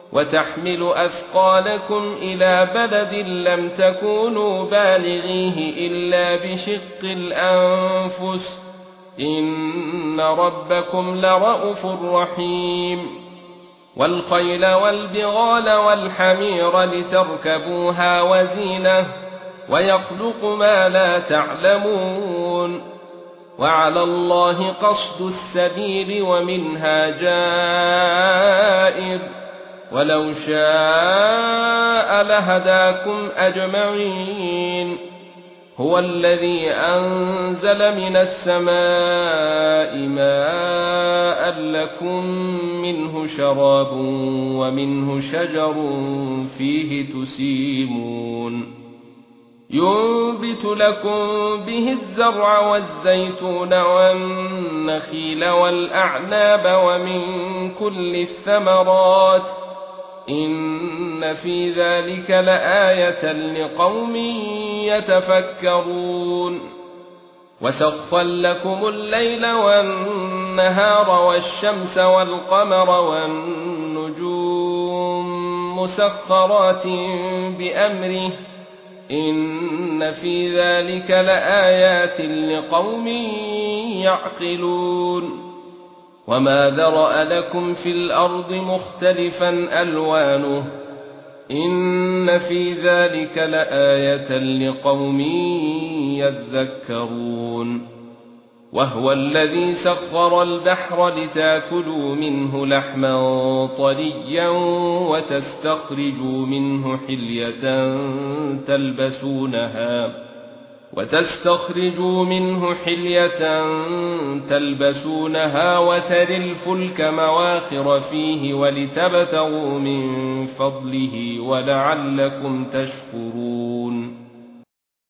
وتحمل أثقالكم إلى بلد لم تكونوا بالغيه إلا بشق الأنفس إن ربكم لرءوف رحيم والخيل والبغال والحمير لتركبوها وزينة ويخلق ما لا تعلمون وعلى الله قصد السبيل ومنها جائر ولو شاء لهداكم أجمعين هو الذي أنزل من السماء ماء لكم منه شراب ومنه شجر فيه تسيمون ينبت لكم به الزرع والزيتون والنخيل والأعناب ومن كل الثمرات إن في ذلك لآية لقوم يتفكرون وسخر لكم الليل والنهار والشمس والقمر والنجوم مسخرات بأمره إن في ذلك لآيات لقوم يعقلون وما ذرأ لكم في الأرض مختلفا ألوانه إن في ذلك لآية لقوم يذكرون وهو الذي سخر البحر لتاكلوا منه لحما طريا وتستخرجوا منه حلية تلبسونها وترى الفلك مواخر فيه ولتبتغوا من فضله ولعلكم تشكرون